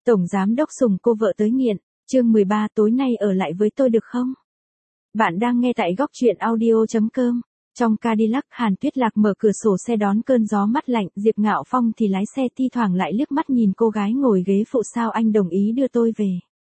Tổng giám đốc sủng cô vợ tới nghiện, chương 13 tối nay ở lại với tôi được không? Bạn đang nghe tại góc truyện audio.com. Trong Cadillac, Hàn Tuyết Lạc mở cửa sổ xe đón cơn gió mát lạnh, Diệp Ngạo Phong thì lái xe thi thoảng lại liếc mắt nhìn cô gái ngồi ghế phụ. Sao anh đồng ý đưa tôi về?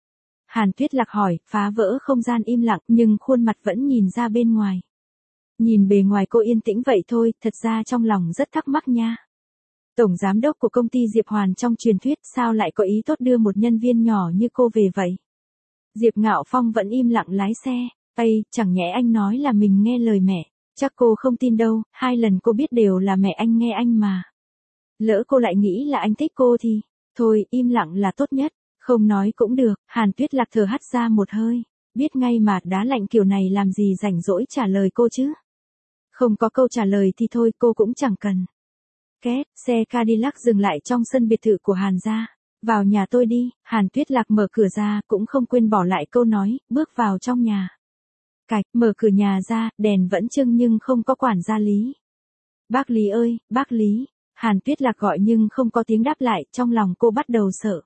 Hàn Tuyết Lạc hỏi, phá vỡ không gian im lặng nhưng khuôn mặt vẫn nhìn ra bên ngoài. Nhìn bề ngoài cô yên tĩnh vậy thôi, thật ra trong lòng rất thắc mắc nha. Tổng giám đốc của công ty Diệp Hoàn trong truyền thuyết sao lại có ý tốt đưa một nhân viên nhỏ như cô về vậy? Diệp Ngạo Phong vẫn im lặng lái xe. Ây, chẳng nhẽ anh nói là mình nghe lời mẹ. Chắc cô không tin đâu, 2 lần cô biết đều là mẹ anh nghe anh mà. Lỡ cô lại nghĩ là anh thích cô thì, thôi im lặng là tốt nhất, không nói cũng được. Hàn Tuyết Lạc thở hắt ra một hơi, biết ngay mà đá lạnh kiểu này làm gì rảnh rỗi trả lời cô chứ. Không có câu trả lời thì thôi cô cũng chẳng cần. Két, xe Cadillac dừng lại trong sân biệt thự của Hàn gia. Vào nhà tôi đi, Hàn Tuyết Lạc mở cửa ra cũng không quên bỏ lại câu nói, bước vào trong nhà. Cạch, mở cửa nhà ra, đèn vẫn chưng nhưng không có quản gia Lý. Bác Lý ơi, bác Lý. Hàn Tuyết Lạc gọi nhưng không có tiếng đáp lại, trong lòng cô bắt đầu sợ.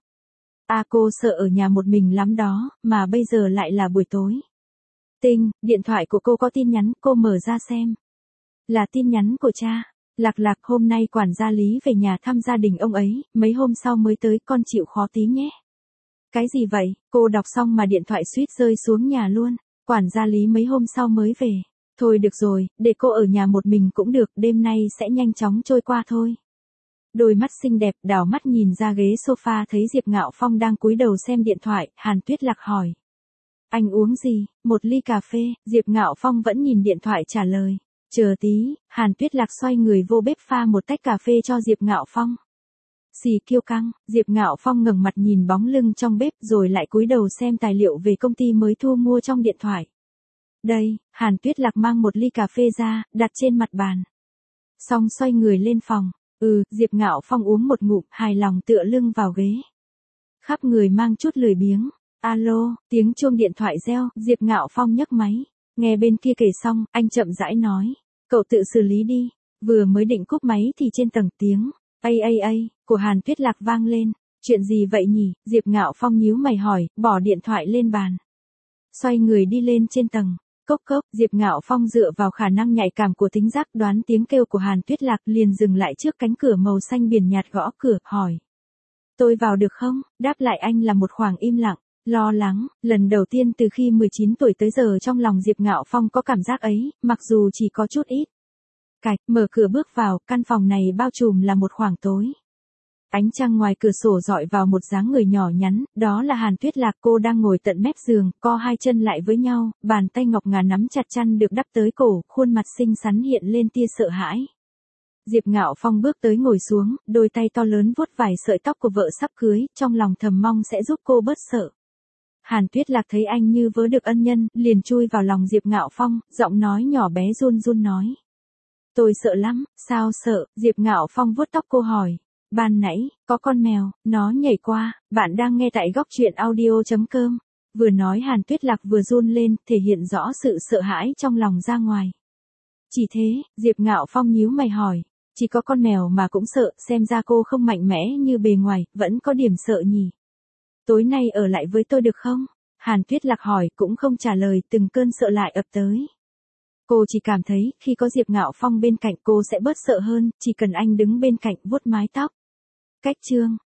Cô sợ ở nhà một mình lắm đó, mà bây giờ lại là buổi tối. Tinh, điện thoại của cô có tin nhắn, cô mở ra xem. Là tin nhắn của cha. Lạc, hôm nay quản gia Lý về nhà thăm gia đình ông ấy, mấy hôm sau mới tới, con chịu khó tí nhé. Cái gì vậy? Cô đọc xong mà điện thoại suýt rơi xuống nhà luôn. Quản gia Lý mấy hôm sau mới về. Thôi được rồi, để cô ở nhà một mình cũng được, đêm nay sẽ nhanh chóng trôi qua thôi. Đôi mắt xinh đẹp đảo mắt nhìn ra ghế sofa thấy Diệp Ngạo Phong đang cúi đầu xem điện thoại, Hàn Tuyết Lạc hỏi. Anh uống gì? Một ly cà phê, Diệp Ngạo Phong vẫn nhìn điện thoại trả lời. Chờ tí, Hàn Tuyết Lạc xoay người vô bếp pha một tách cà phê cho Diệp Ngạo Phong. Xì kiêu căng, Diệp Ngạo Phong ngẩng mặt nhìn bóng lưng trong bếp rồi lại cúi đầu xem tài liệu về công ty mới thu mua trong điện thoại. Đây, Hàn Tuyết Lạc mang một ly cà phê ra, đặt trên mặt bàn. Xong xoay người lên phòng. Diệp Ngạo Phong uống một ngụm, hài lòng tựa lưng vào ghế. Khắp người mang chút lười biếng. Alo, tiếng chuông điện thoại reo, Diệp Ngạo Phong nhấc máy. Nghe bên kia kể xong, anh chậm rãi nói. Cậu tự xử lý đi. Vừa mới định cúp máy thì trên tầng tiếng. Của Hàn Tuyết Lạc vang lên. Chuyện gì vậy nhỉ? Diệp Ngạo Phong nhíu mày hỏi, bỏ điện thoại lên bàn. Xoay người đi lên trên tầng. Cốc, Diệp Ngạo Phong dựa vào khả năng nhạy cảm của thính giác đoán tiếng kêu của Hàn Tuyết Lạc liền dừng lại trước cánh cửa màu xanh biển nhạt gõ cửa, hỏi. Tôi vào được không? Đáp lại anh là một khoảng im lặng. Lo lắng, lần đầu tiên từ khi 19 tuổi tới giờ trong lòng Diệp Ngạo Phong có cảm giác ấy, mặc dù chỉ có chút ít. Cạch, mở cửa bước vào, căn phòng này bao trùm là một khoảng tối. Ánh trăng ngoài cửa sổ dọi vào một dáng người nhỏ nhắn, đó là Hàn Tuyết Lạc. Cô đang ngồi tận mép giường, co 2 chân lại với nhau, bàn tay ngọc ngà nắm chặt chăn được đắp tới cổ, khuôn mặt xinh xắn hiện lên tia sợ hãi. Diệp Ngạo Phong bước tới ngồi xuống, đôi tay to lớn vuốt vài sợi tóc của vợ sắp cưới, trong lòng thầm mong sẽ giúp cô bớt sợ. Hàn Tuyết Lạc thấy anh như vớ được ân nhân, liền chui vào lòng Diệp Ngạo Phong, giọng nói nhỏ bé run run nói. Tôi sợ lắm. Sao sợ? Diệp Ngạo Phong vuốt tóc cô hỏi. Ban nãy, có con mèo, nó nhảy qua. Bạn đang nghe tại góc truyện audio.com. Vừa nói Hàn Tuyết Lạc vừa run lên, thể hiện rõ sự sợ hãi trong lòng ra ngoài. Chỉ thế, Diệp Ngạo Phong nhíu mày hỏi. Chỉ có con mèo mà cũng sợ, xem ra cô không mạnh mẽ như bề ngoài, vẫn có điểm sợ nhỉ. Tối nay ở lại với tôi được không? Hàn Tuyết Lạc hỏi cũng không trả lời, từng cơn sợ lại ập tới. Cô chỉ cảm thấy, khi có Diệp Ngạo Phong bên cạnh cô sẽ bớt sợ hơn, chỉ cần anh đứng bên cạnh vuốt mái tóc. Cách chương.